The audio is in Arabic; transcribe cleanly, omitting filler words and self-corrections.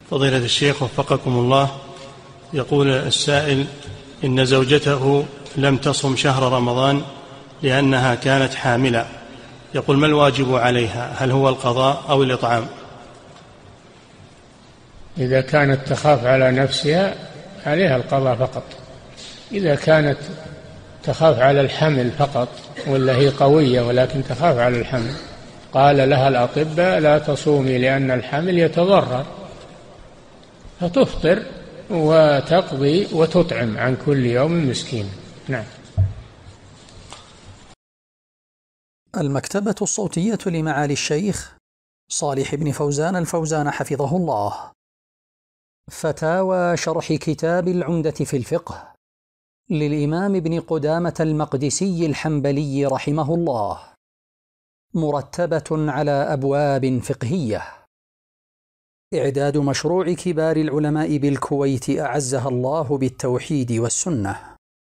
فضيلة الشيخ وفقكم الله، يقول السائل إن زوجته لم تصم شهر رمضان لأنها كانت حاملة، يقول ما الواجب عليها؟ هل هو القضاء أو الإطعام؟ إذا كانت تخاف على نفسها عليها القضاء فقط. إذا كانت تخاف على الحمل فقط ولا هي قوية ولكن تخاف على الحمل، قال لها الأطباء لا تصومي لأن الحمل يتضرر، فتفطر وتقضي وتطعم عن كل يوم مسكين. نعم. المكتبة الصوتية لمعالي الشيخ صالح بن فوزان الفوزان حفظه الله. فتاوى شرح كتاب العمدة في الفقه للإمام ابن قدامة المقدسي الحنبلي رحمه الله، مرتبة على أبواب فقهية. إعداد مشروع كبار العلماء بالكويت أعزها الله بالتوحيد والسنة.